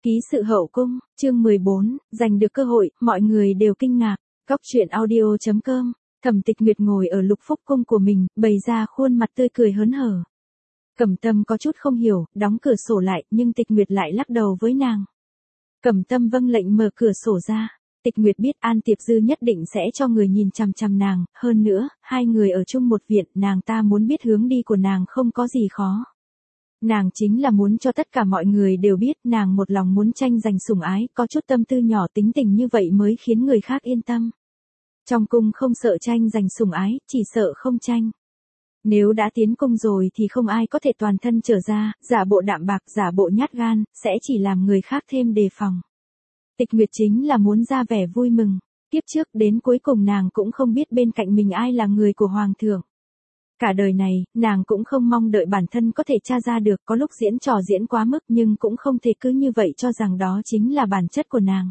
Ký sự hậu cung, chương 14, giành được cơ hội, mọi người đều kinh ngạc. Góc truyện audio.com, Thẩm Tịch Nguyệt ngồi ở Lục Phúc cung của mình, bày ra khuôn mặt tươi cười hớn hở. Cẩm Tâm có chút không hiểu, đóng cửa sổ lại, nhưng Tịch Nguyệt lại lắc đầu với nàng. Cẩm Tâm vâng lệnh mở cửa sổ ra. Tịch Nguyệt biết An Tiệp Dư nhất định sẽ cho người nhìn chằm chằm nàng, hơn nữa, hai người ở chung một viện, nàng ta muốn biết hướng đi của nàng không có gì khó. Nàng chính là muốn cho tất cả mọi người đều biết nàng một lòng muốn tranh giành sủng ái, có chút tâm tư nhỏ tính tình như vậy mới khiến người khác yên tâm. Trong cung không sợ tranh giành sủng ái, chỉ sợ không tranh. Nếu đã tiến cung rồi thì không ai có thể toàn thân trở ra, giả bộ đạm bạc, giả bộ nhát gan, sẽ chỉ làm người khác thêm đề phòng. Tịch Nguyệt chính là muốn ra vẻ vui mừng, kiếp trước đến cuối cùng nàng cũng không biết bên cạnh mình ai là người của Hoàng thượng. Cả đời này, nàng cũng không mong đợi bản thân có thể tra ra được, có lúc diễn trò diễn quá mức nhưng cũng không thể cứ như vậy cho rằng đó chính là bản chất của nàng.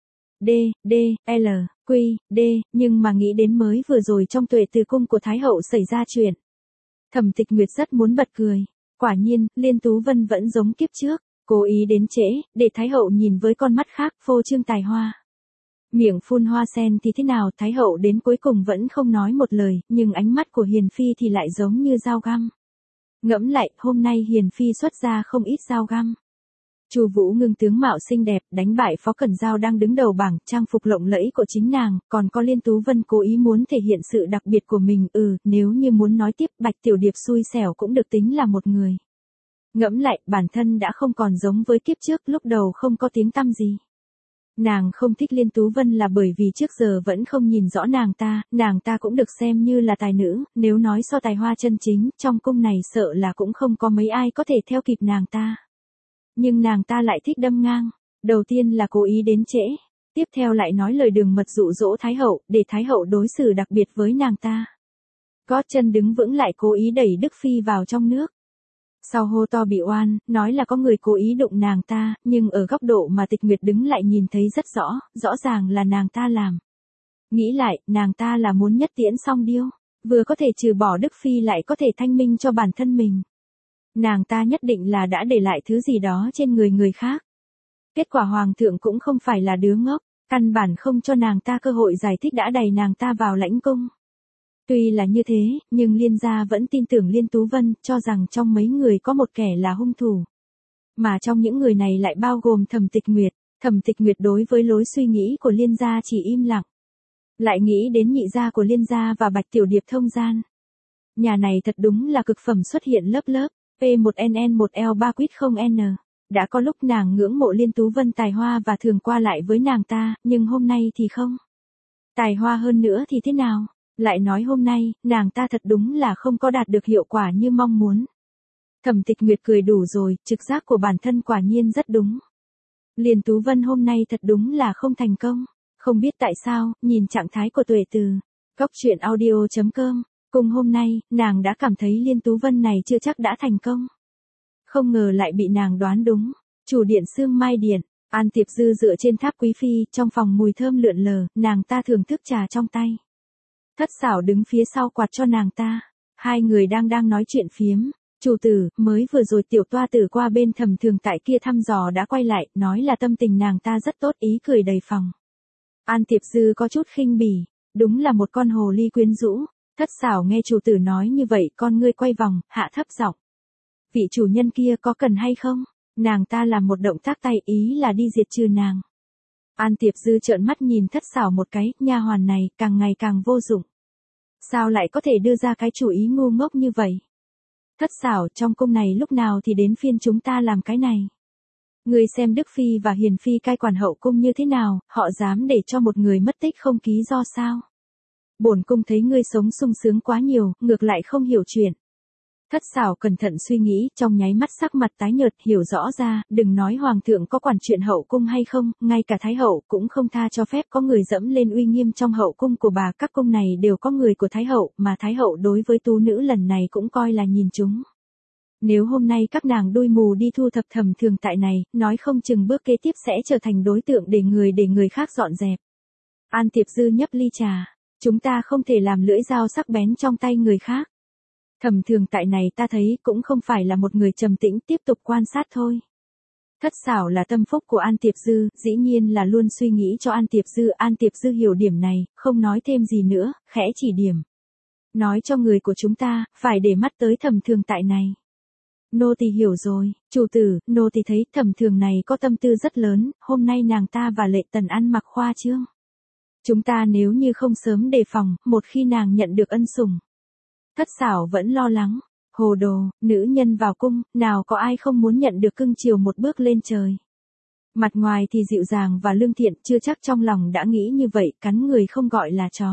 Nhưng mà nghĩ đến mới vừa rồi trong Tuệ Từ cung của Thái hậu xảy ra chuyện. Thẩm Tịch Nguyệt rất muốn bật cười, quả nhiên, Liên Tú Vân vẫn giống kiếp trước, cố ý đến trễ, để Thái hậu nhìn với con mắt khác, phô trương tài hoa. Miệng phun hoa sen thì thế nào, Thái hậu đến cuối cùng vẫn không nói một lời, nhưng ánh mắt của Hiền Phi thì lại giống như dao găm. Ngẫm lại, hôm nay Hiền Phi xuất ra không ít dao găm. Chu Vũ Ngưng tướng mạo xinh đẹp, đánh bại Phó Cẩn Giao đang đứng đầu bảng, trang phục lộng lẫy của chính nàng, còn có Liên Tú Vân cố ý muốn thể hiện sự đặc biệt của mình, nếu như muốn nói tiếp, Bạch Tiểu Điệp xui xẻo cũng được tính là một người. Ngẫm lại, bản thân đã không còn giống với kiếp trước, lúc đầu không có tiếng tăm gì. Nàng không thích Liên Tú Vân là bởi vì trước giờ vẫn không nhìn rõ nàng ta cũng được xem như là tài nữ, nếu nói so tài hoa chân chính, trong cung này sợ là cũng không có mấy ai có thể theo kịp nàng ta. Nhưng nàng ta lại thích đâm ngang, đầu tiên là cố ý đến trễ, tiếp theo lại nói lời đường mật dụ dỗ Thái hậu, để Thái hậu đối xử đặc biệt với nàng ta. Gót chân đứng vững lại cố ý đẩy Đức Phi vào trong nước. Sau hô to bị oan, nói là có người cố ý đụng nàng ta, nhưng ở góc độ mà Tịch Nguyệt đứng lại nhìn thấy rất rõ ràng là nàng ta làm. Nghĩ lại, nàng ta là muốn nhất tiễn song điêu, vừa có thể trừ bỏ Đức Phi lại có thể thanh minh cho bản thân mình. Nàng ta nhất định là đã để lại thứ gì đó trên người khác. Kết quả Hoàng thượng cũng không phải là đứa ngốc, căn bản không cho nàng ta cơ hội giải thích đã đẩy nàng ta vào lãnh cung. Tuy là như thế, nhưng Liên gia vẫn tin tưởng Liên Tú Vân, cho rằng trong mấy người có một kẻ là hung thủ. Mà trong những người này lại bao gồm Thẩm Tịch Nguyệt. Thẩm Tịch Nguyệt đối với lối suy nghĩ của Liên gia chỉ im lặng. Lại nghĩ đến nhị gia của Liên gia và Bạch Tiểu Điệp thông gian. Nhà này thật đúng là cực phẩm xuất hiện lớp, P1NN1L3Quýt0N. Đã có lúc nàng ngưỡng mộ Liên Tú Vân tài hoa và thường qua lại với nàng ta, nhưng hôm nay thì không. Tài hoa hơn nữa thì thế nào? Lại nói hôm nay, nàng ta thật đúng là không có đạt được hiệu quả như mong muốn. Thẩm Tịch Nguyệt cười đủ rồi, trực giác của bản thân quả nhiên rất đúng. Liên Tú Vân hôm nay thật đúng là không thành công. Không biết tại sao, nhìn trạng thái của Tuệ Từ, góc truyện audio.com, cùng hôm nay, nàng đã cảm thấy Liên Tú Vân này chưa chắc đã thành công. Không ngờ lại bị nàng đoán đúng. Chủ điện Sương Mai Điện, An Tiệp Dư dựa trên tháp quý phi, trong phòng mùi thơm lượn lờ, nàng ta thưởng thức trà trong tay. Thất Xảo đứng phía sau quạt cho nàng ta. Hai người đang nói chuyện phiếm. Chủ tử, mới vừa rồi tiểu toa tử qua bên Thẩm Thường tại kia thăm dò đã quay lại, nói là tâm tình nàng ta rất tốt, ý cười đầy phòng. An Tiệp Dư có chút khinh bỉ, đúng là một con hồ ly quyến rũ. Thất Xảo nghe chủ tử nói như vậy, con ngươi quay vòng, hạ thấp giọng. Vị chủ nhân kia có cần hay không? Nàng ta làm một động tác tay, ý là đi diệt trừ nàng. An Tiệp Dư trợn mắt nhìn Thất Xảo một cái, nha hoàn này càng ngày càng vô dụng. Sao lại có thể đưa ra cái chủ ý ngu ngốc như vậy? Thất Xảo, trong cung này lúc nào thì đến phiên chúng ta làm cái này? Người xem Đức Phi và Hiền Phi cai quản hậu cung như thế nào, họ dám để cho một người mất tích không ký do sao? Bổn cung thấy ngươi sống sung sướng quá nhiều, ngược lại không hiểu chuyện. Thất Xảo cẩn thận suy nghĩ, trong nháy mắt sắc mặt tái nhợt, hiểu rõ ra, đừng nói Hoàng thượng có quản chuyện hậu cung hay không, ngay cả Thái hậu cũng không tha cho phép có người dẫm lên uy nghiêm trong hậu cung của bà, các cung này đều có người của Thái hậu, mà Thái hậu đối với tú nữ lần này cũng coi là nhìn chúng. Nếu hôm nay các nàng đuôi mù đi thu thập Thẩm Thường tại này, nói không chừng bước kế tiếp sẽ trở thành đối tượng để người khác dọn dẹp. An Tiệp Dư nhấp ly trà, chúng ta không thể làm lưỡi dao sắc bén trong tay người khác. Thẩm Thường tại này ta thấy cũng không phải là một người trầm tĩnh, tiếp tục quan sát thôi. Thất xảo là tâm phúc của An Tiệp Dư, dĩ nhiên là luôn suy nghĩ cho An Tiệp Dư hiểu điểm này, không nói thêm gì nữa, khẽ chỉ điểm. Nói cho người của chúng ta, phải để mắt tới Thẩm Thường tại này. Nô tỳ hiểu rồi, chủ tử, nô tỳ thấy Thẩm Thường này có tâm tư rất lớn, hôm nay nàng ta và Lệ Tần ăn mặc khoa trương. Chúng ta nếu như không sớm đề phòng, một khi nàng nhận được ân sủng. Thất xảo vẫn lo lắng. Hồ đồ, nữ nhân vào cung, nào có ai không muốn nhận được cưng chiều một bước lên trời. Mặt ngoài thì dịu dàng và lương thiện, chưa chắc trong lòng đã nghĩ như vậy, cắn người không gọi là chó.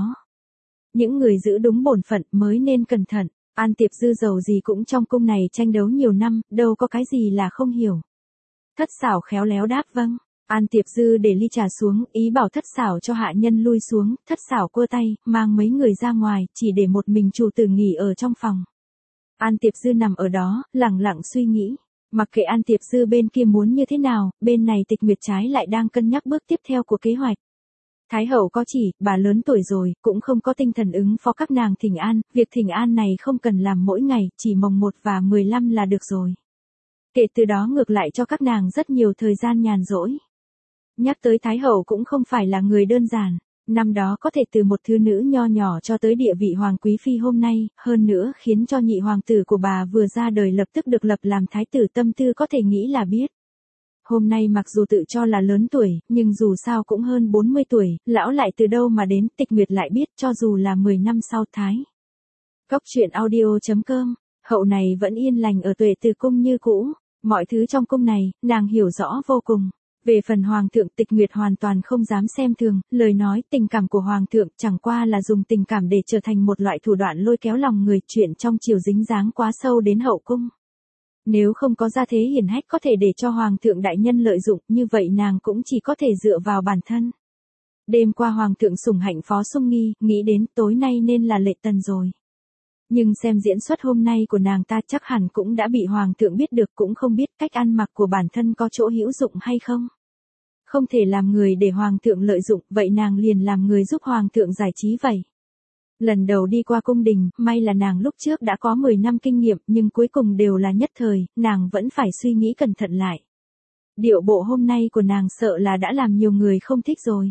Những người giữ đúng bổn phận mới nên cẩn thận. An Tiệp Dư giàu gì cũng trong cung này tranh đấu nhiều năm, đâu có cái gì là không hiểu. Thất xảo khéo léo đáp vâng. An Tiệp Dư để ly trà xuống, ý bảo thất xảo cho hạ nhân lui xuống, thất xảo cua tay, mang mấy người ra ngoài, chỉ để một mình chủ tử nghỉ ở trong phòng. An Tiệp Dư nằm ở đó, lặng lặng suy nghĩ. Mặc kệ An Tiệp Dư bên kia muốn như thế nào, bên này Tịch Nguyệt trái lại đang cân nhắc bước tiếp theo của kế hoạch. Thái hậu có chỉ, bà lớn tuổi rồi, cũng không có tinh thần ứng phó các nàng thỉnh an, việc thỉnh an này không cần làm mỗi ngày, chỉ mồng 1 và 15 là được rồi. Kể từ đó ngược lại cho các nàng rất nhiều thời gian nhàn rỗi. Nhắc tới Thái hậu cũng không phải là người đơn giản. Năm đó có thể từ một thứ nữ nho nhỏ cho tới địa vị hoàng quý phi hôm nay, hơn nữa khiến cho nhị hoàng tử của bà vừa ra đời lập tức được lập làm thái tử, tâm tư có thể nghĩ là biết. Hôm nay mặc dù tự cho là lớn tuổi, nhưng dù sao cũng hơn 40 tuổi, lão lại từ đâu mà đến, Tịch Nguyệt lại biết cho dù là 10 năm sau Thái. Cốc truyện audio.com, hậu này vẫn yên lành ở Tuệ Từ cung như cũ, mọi thứ trong cung này, nàng hiểu rõ vô cùng. Về phần Hoàng thượng, Tịch Nguyệt hoàn toàn không dám xem thường, lời nói tình cảm của Hoàng thượng chẳng qua là dùng tình cảm để trở thành một loại thủ đoạn lôi kéo lòng người, chuyện trong triều dính dáng quá sâu đến hậu cung. Nếu không có gia thế hiển hách có thể để cho Hoàng thượng đại nhân lợi dụng, như vậy nàng cũng chỉ có thể dựa vào bản thân. Đêm qua Hoàng thượng sủng hạnh Phó Sung Nghi, nghĩ đến tối nay nên là Lệ Tần rồi. Nhưng xem diễn xuất hôm nay của nàng ta chắc hẳn cũng đã bị Hoàng thượng biết được, cũng không biết cách ăn mặc của bản thân có chỗ hữu dụng hay không. Không thể làm người để Hoàng thượng lợi dụng, vậy nàng liền làm người giúp Hoàng thượng giải trí vậy. Lần đầu đi qua cung đình, may là nàng lúc trước đã có 10 năm kinh nghiệm, nhưng cuối cùng đều là nhất thời, nàng vẫn phải suy nghĩ cẩn thận lại. Điệu bộ hôm nay của nàng sợ là đã làm nhiều người không thích rồi.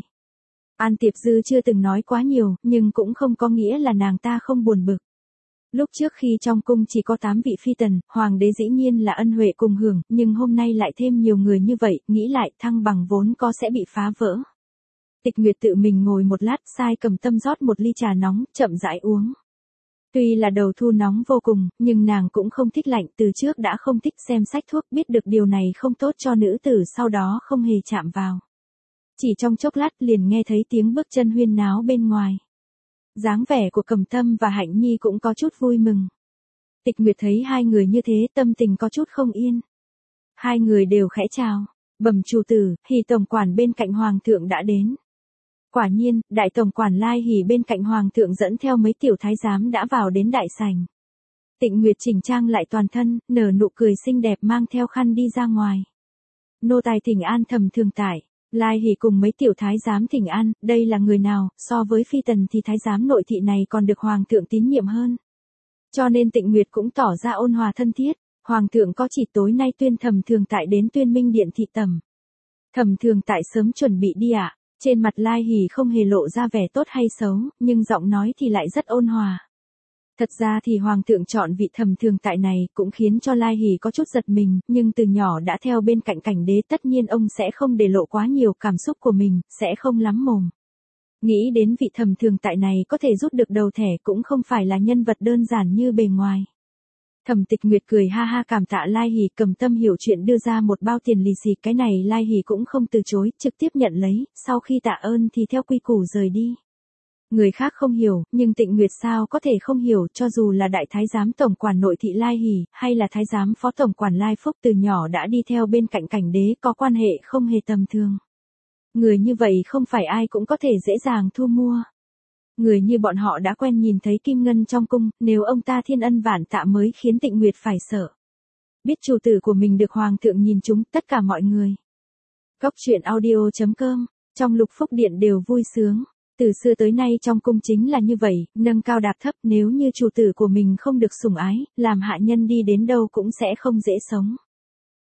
An Tiệp Dư chưa từng nói quá nhiều, nhưng cũng không có nghĩa là nàng ta không buồn bực. Lúc trước khi trong cung chỉ có 8 vị phi tần, hoàng đế dĩ nhiên là ân huệ cùng hưởng, nhưng hôm nay lại thêm nhiều người như vậy, nghĩ lại thăng bằng vốn có sẽ bị phá vỡ. Tịch Nguyệt tự mình ngồi một lát, sai Cầm Tâm rót một ly trà nóng, chậm rãi uống. Tuy là đầu thu nóng vô cùng, nhưng nàng cũng không thích lạnh, từ trước đã không thích xem sách thuốc, biết được điều này không tốt cho nữ tử, sau đó không hề chạm vào. Chỉ trong chốc lát liền nghe thấy tiếng bước chân huyên náo bên ngoài. Dáng vẻ của Cầm Tâm và Hạnh Nhi cũng có chút vui mừng. Tịch Nguyệt thấy hai người như thế, tâm tình có chút không yên. Hai người đều khẽ chào, bẩm chủ tử, Hỉ tổng quản bên cạnh Hoàng thượng đã đến. Quả nhiên, đại tổng quản Lai Hỉ bên cạnh Hoàng thượng dẫn theo mấy tiểu thái giám đã vào đến đại sảnh. Tịnh Nguyệt chỉnh trang lại toàn thân, nở nụ cười xinh đẹp mang theo khăn đi ra ngoài. Nô tài thỉnh an Thẩm Thường tại. Lai Hỉ cùng mấy tiểu thái giám thỉnh an, đây là người nào, so với phi tần thì thái giám nội thị này còn được Hoàng thượng tín nhiệm hơn. Cho nên Tịnh Nguyệt cũng tỏ ra ôn hòa thân thiết, Hoàng thượng có chỉ tối nay tuyên Thẩm Thường tại đến Tuyên Minh Điện thị tẩm. Thẩm Thường tại sớm chuẩn bị đi ạ. Trên mặt Lai Hỉ không hề lộ ra vẻ tốt hay xấu, nhưng giọng nói thì lại rất ôn hòa. Thật ra thì Hoàng thượng chọn vị Thẩm Thường tại này cũng khiến cho Lai Hỉ có chút giật mình, nhưng từ nhỏ đã theo bên cạnh cảnh đế tất nhiên ông sẽ không để lộ quá nhiều cảm xúc của mình, sẽ không lắm mồm. Nghĩ đến vị Thẩm Thường tại này có thể rút được đầu thẻ cũng không phải là nhân vật đơn giản như bề ngoài. Thẩm Tịch Nguyệt cười ha ha cảm tạ Lai Hỉ, Cầm Tâm hiểu chuyện đưa ra một bao tiền lì xì, cái này Lai Hỉ cũng không từ chối, trực tiếp nhận lấy, sau khi tạ ơn thì theo quy củ rời đi. Người khác không hiểu, nhưng Tịnh Nguyệt sao có thể không hiểu, cho dù là đại thái giám tổng quản nội thị Lai Hỉ, hay là thái giám phó tổng quản Lai Phúc từ nhỏ đã đi theo bên cạnh cảnh đế, có quan hệ không hề tầm thường. Người như vậy không phải ai cũng có thể dễ dàng thu mua. Người như bọn họ đã quen nhìn thấy kim ngân trong cung, nếu ông ta thiên ân vạn tạ mới khiến Tịnh Nguyệt phải sợ. Biết chủ tử của mình được Hoàng thượng nhìn chúng, tất cả mọi người. Cốc truyện audio.com, trong Lục Phúc Điện đều vui sướng. Từ xưa tới nay trong cung chính là như vậy, nâng cao đạp thấp, nếu như chủ tử của mình không được sủng ái, làm hạ nhân đi đến đâu cũng sẽ không dễ sống.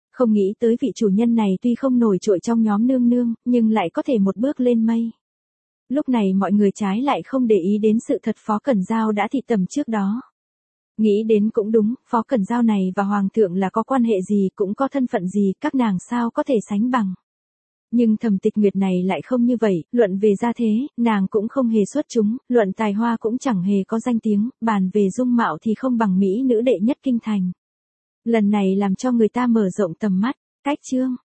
Không nghĩ tới vị chủ nhân này tuy không nổi trội trong nhóm nương nương, nhưng lại có thể một bước lên mây. Lúc này mọi người trái lại không để ý đến sự thật Phó Cẩn Giao đã thị tầm trước đó. Nghĩ đến cũng đúng, Phó Cẩn Giao này và Hoàng thượng là có quan hệ gì, cũng có thân phận gì, các nàng sao có thể sánh bằng. Nhưng Thẩm Tịch Nguyệt này lại không như vậy, luận về gia thế, nàng cũng không hề xuất chúng, luận tài hoa cũng chẳng hề có danh tiếng, bàn về dung mạo thì không bằng mỹ nữ đệ nhất kinh thành. Lần này làm cho người ta mở rộng tầm mắt, cách chương.